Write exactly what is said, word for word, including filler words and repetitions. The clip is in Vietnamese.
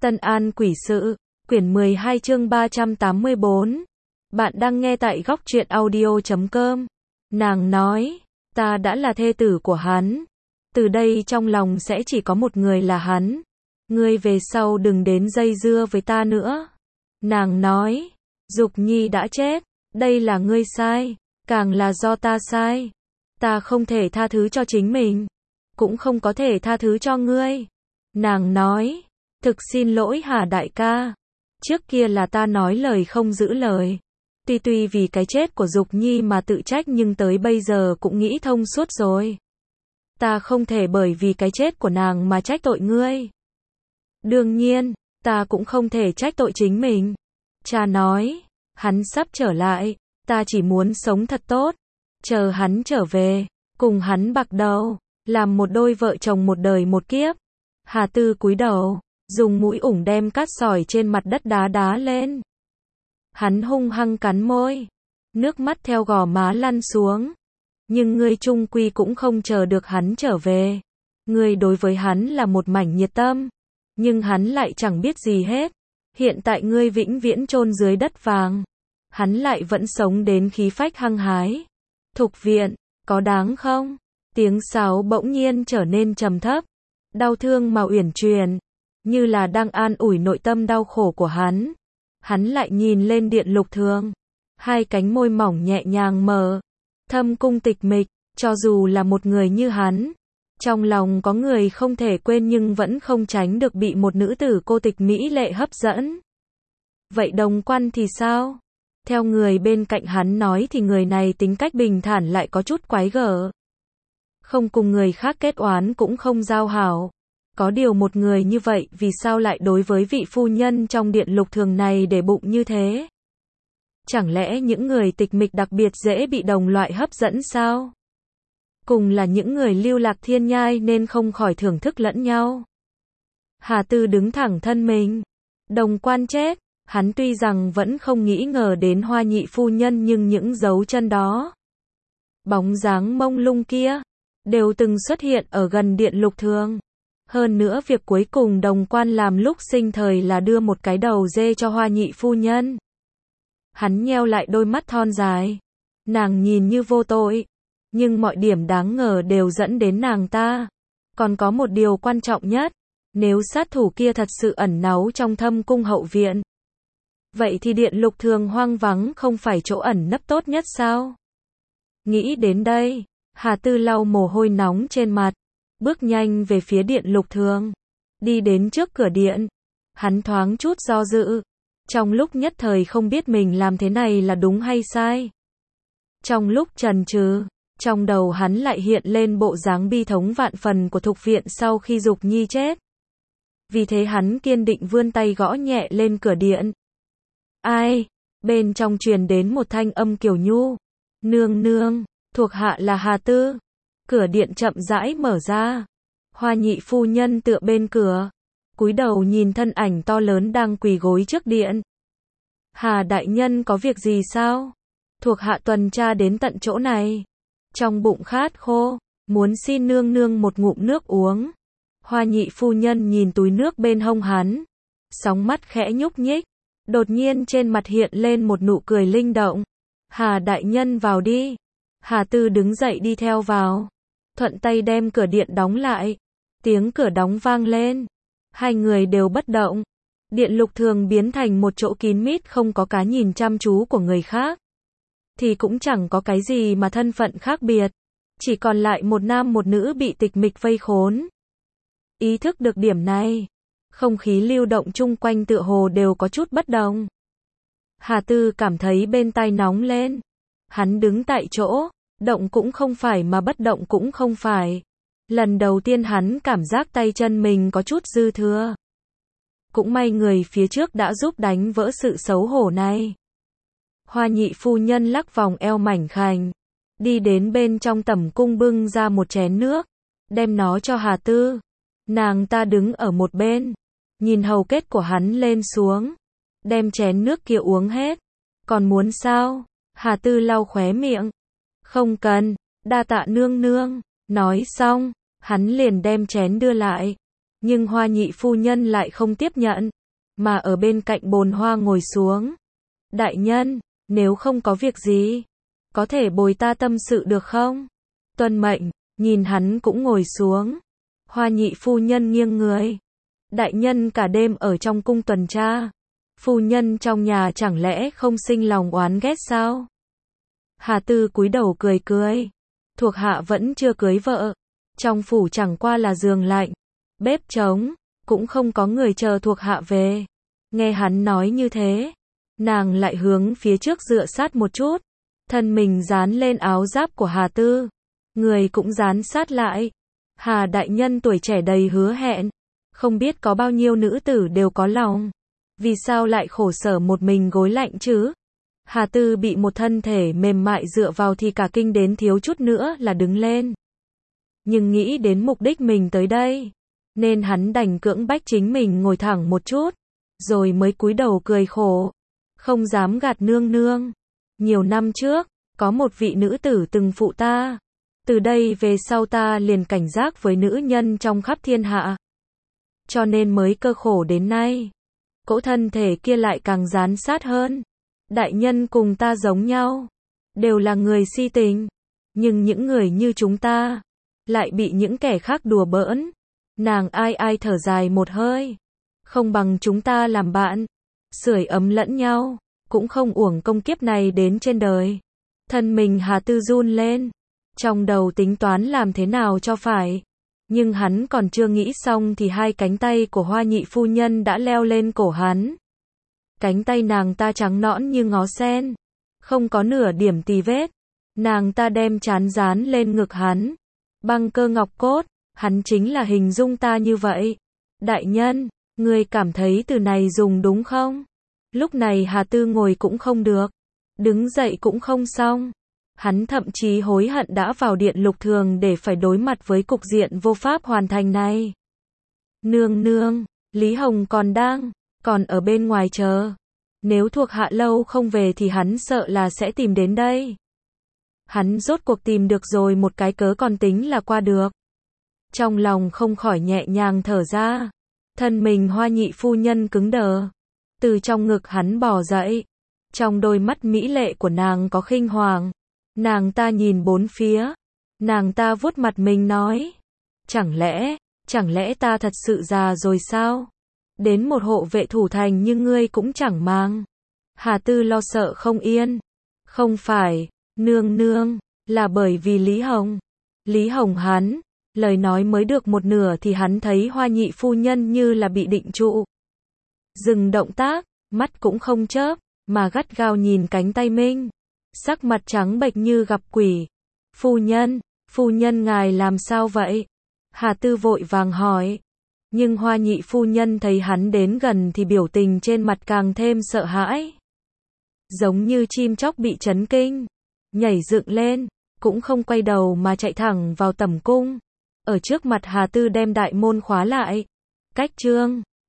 Tân An Quỷ Sự, quyển mười hai chương ba trăm tám mươi bốn. Bạn đang nghe tại góc truyện audio chấm com. Nàng nói, ta đã là thê tử của hắn. Từ đây trong lòng sẽ chỉ có một người là hắn. Ngươi về sau đừng đến dây dưa với ta nữa. Nàng nói, Dục Nhi đã chết, đây là ngươi sai, càng là do ta sai. Ta không thể tha thứ cho chính mình, cũng không có thể tha thứ cho ngươi. Nàng nói, thực xin lỗi Hà đại ca. Trước kia là ta nói lời không giữ lời. Tuy tuy vì cái chết của Dục Nhi mà tự trách nhưng tới bây giờ cũng nghĩ thông suốt rồi. Ta không thể bởi vì cái chết của nàng mà trách tội ngươi. Đương nhiên, ta cũng không thể trách tội chính mình. Cha nói, hắn sắp trở lại, ta chỉ muốn sống thật tốt. Chờ hắn trở về, cùng hắn bạc đầu, làm một đôi vợ chồng một đời một kiếp. Hà Tư cúi đầu, dùng mũi ủng đem cát sỏi trên mặt đất đá đá lên. Hắn hung hăng cắn môi, nước mắt theo gò má lăn xuống. Nhưng ngươi chung quy cũng không chờ được hắn trở về. Ngươi đối với hắn là một mảnh nhiệt tâm, nhưng hắn lại chẳng biết gì hết. Hiện tại ngươi vĩnh viễn chôn dưới đất vàng, hắn lại vẫn sống đến khí phách hăng hái. Thục viện, có đáng không? Tiếng sáo bỗng nhiên trở nên trầm thấp, đau thương mà uyển chuyển, như là đang an ủi nội tâm đau khổ của hắn. Hắn lại nhìn lên Điện Lục Thường, hai cánh môi mỏng nhẹ nhàng mở, thâm cung tịch mịch, cho dù là một người như hắn, trong lòng có người không thể quên nhưng vẫn không tránh được bị một nữ tử cô tịch mỹ lệ hấp dẫn. Vậy Đồng Quan thì sao? Theo người bên cạnh hắn nói thì người này tính cách bình thản lại có chút quái gở. Không cùng người khác kết oán cũng không giao hảo. Có điều một người như vậy vì sao lại đối với vị phu nhân trong Điện Lục Thường này để bụng như thế? Chẳng lẽ những người tịch mịch đặc biệt dễ bị đồng loại hấp dẫn sao? Cùng là những người lưu lạc thiên nhai nên không khỏi thưởng thức lẫn nhau. Hà Tư đứng thẳng thân mình. Đồng Quan chết, hắn tuy rằng vẫn không nghĩ ngờ đến Hoa nhị phu nhân nhưng những dấu chân đó, bóng dáng mông lung kia, đều từng xuất hiện ở gần Điện Lục Thường. Hơn nữa việc cuối cùng Đồng Quan làm lúc sinh thời là đưa một cái đầu dê cho Hoa nhị phu nhân. Hắn nheo lại đôi mắt thon dài. Nàng nhìn như vô tội, nhưng mọi điểm đáng ngờ đều dẫn đến nàng ta. Còn có một điều quan trọng nhất, nếu sát thủ kia thật sự ẩn náu trong thâm cung hậu viện, vậy thì Điện Lục Thường hoang vắng không phải chỗ ẩn nấp tốt nhất sao? Nghĩ đến đây, Hà Tư lau mồ hôi nóng trên mặt, bước nhanh về phía Điện Lục Thường. Đi đến trước cửa điện, hắn thoáng chút do dự, trong lúc nhất thời không biết mình làm thế này là đúng hay sai. Trong lúc chần chừ, trong đầu hắn lại hiện lên bộ dáng bi thống vạn phần của Thục viện sau khi Dục Nhi chết. Vì thế hắn kiên định vươn tay gõ nhẹ lên cửa điện. Ai? Bên trong truyền đến một thanh âm kiều nhu. Nương nương, thuộc hạ là Hà Tư. Cửa điện chậm rãi mở ra. Hoa nhị phu nhân tựa bên cửa, cúi đầu nhìn thân ảnh to lớn đang quỳ gối trước điện. Hà đại nhân có việc gì sao? Thuộc hạ tuần tra đến tận chỗ này. Trong bụng khát khô, muốn xin nương nương một ngụm nước uống. Hoa nhị phu nhân nhìn túi nước bên hông hắn, sóng mắt khẽ nhúc nhích, đột nhiên trên mặt hiện lên một nụ cười linh động. Hà đại nhân vào đi. Hà Tư đứng dậy đi theo vào, thuận tay đem cửa điện đóng lại. Tiếng cửa đóng vang lên, hai người đều bất động. Điện Lục Thường biến thành một chỗ kín mít không có cái nhìn chăm chú của người khác. Thì cũng chẳng có cái gì mà thân phận khác biệt. Chỉ còn lại một nam một nữ bị tịch mịch vây khốn. Ý thức được điểm này, không khí lưu động chung quanh tựa hồ đều có chút bất đồng. Hà Tư cảm thấy bên tai nóng lên. Hắn đứng tại chỗ, động cũng không phải mà bất động cũng không phải. Lần đầu tiên hắn cảm giác tay chân mình có chút dư thừa. Cũng may người phía trước đã giúp đánh vỡ sự xấu hổ này. Hoa nhị phu nhân lắc vòng eo mảnh khảnh, đi đến bên trong tẩm cung bưng ra một chén nước, đem nó cho Hà Tư. Nàng ta đứng ở một bên, nhìn hầu kết của hắn lên xuống, đem chén nước kia uống hết. Còn muốn sao? Hà Tư lau khóe miệng. Không cần, đa tạ nương nương. Nói xong, hắn liền đem chén đưa lại. Nhưng Hoa nhị phu nhân lại không tiếp nhận, mà ở bên cạnh bồn hoa ngồi xuống. Đại nhân, nếu không có việc gì, có thể bồi ta tâm sự được không? Tuân mệnh, nhìn hắn cũng ngồi xuống. Hoa nhị phu nhân nghiêng người. Đại nhân cả đêm ở trong cung tuần tra. Phu nhân trong nhà chẳng lẽ không sinh lòng oán ghét sao? Hà Tư cúi đầu cười cười. Thuộc hạ vẫn chưa cưới vợ. Trong phủ chẳng qua là giường lạnh, bếp trống, cũng không có người chờ thuộc hạ về. Nghe hắn nói như thế, nàng lại hướng phía trước dựa sát một chút. Thân mình dán lên áo giáp của Hà Tư. Người cũng dán sát lại. Hà đại nhân tuổi trẻ đầy hứa hẹn. Không biết có bao nhiêu nữ tử đều có lòng. Vì sao lại khổ sở một mình gối lạnh chứ? Hà Tư bị một thân thể mềm mại dựa vào thì cả kinh đến thiếu chút nữa là đứng lên. Nhưng nghĩ đến mục đích mình tới đây, nên hắn đành cưỡng bách chính mình ngồi thẳng một chút, rồi mới cúi đầu cười khổ. Không dám gạt nương nương. Nhiều năm trước, có một vị nữ tử từng phụ ta. Từ đây về sau ta liền cảnh giác với nữ nhân trong khắp thiên hạ. Cho nên mới cơ khổ đến nay. Cỗ thân thể kia lại càng dán sát hơn. Đại nhân cùng ta giống nhau, đều là người si tình. Nhưng những người như chúng ta, lại bị những kẻ khác đùa bỡn. Nàng ai ai thở dài một hơi. Không bằng chúng ta làm bạn, sưởi ấm lẫn nhau, cũng không uổng công kiếp này đến trên đời. Thân mình Hà Tư run lên, trong đầu tính toán làm thế nào cho phải. Nhưng hắn còn chưa nghĩ xong thì hai cánh tay của Hoa nhị phu nhân đã leo lên cổ hắn. Cánh tay nàng ta trắng nõn như ngó sen, không có nửa điểm tì vết. Nàng ta đem trán dán lên ngực hắn. Băng cơ ngọc cốt, hắn chính là hình dung ta như vậy. Đại nhân, ngươi cảm thấy từ này dùng đúng không? Lúc này Hà Tư ngồi cũng không được, đứng dậy cũng không xong. Hắn thậm chí hối hận đã vào điện lục thường để phải đối mặt với cục diện vô pháp hoàn thành này. Nương nương, Lý Hồng còn đang, còn ở bên ngoài chờ. Nếu thuộc hạ lâu không về thì hắn sợ là sẽ tìm đến đây. Hắn rốt cuộc tìm được rồi, một cái cớ còn tính là qua được. Trong lòng không khỏi nhẹ nhàng thở ra. Thân mình Hoa nhị phu nhân cứng đờ. Từ trong ngực hắn bò dậy. Trong đôi mắt mỹ lệ của nàng có khinh hoàng. Nàng ta nhìn bốn phía. Nàng ta vuốt mặt mình nói. Chẳng lẽ, chẳng lẽ ta thật sự già rồi sao? Đến một hộ vệ thủ thành như ngươi cũng chẳng mang. Hà Tư lo sợ không yên. Không phải, nương nương, là bởi vì Lý Hồng. Lý Hồng hắn, lời nói mới được một nửa thì hắn thấy Hoa nhị phu nhân như là bị định trụ. Dừng động tác, mắt cũng không chớp, mà gắt gao nhìn cánh tay mình. Sắc mặt trắng bệch như gặp quỷ. Phu nhân, phu nhân ngài làm sao vậy? Hà Tư vội vàng hỏi. Nhưng Hoa nhị phu nhân thấy hắn đến gần thì biểu tình trên mặt càng thêm sợ hãi. Giống như chim chóc bị chấn kinh. Nhảy dựng lên, cũng không quay đầu mà chạy thẳng vào tẩm cung. Ở trước mặt Hà Tư đem đại môn khóa lại. Cách chương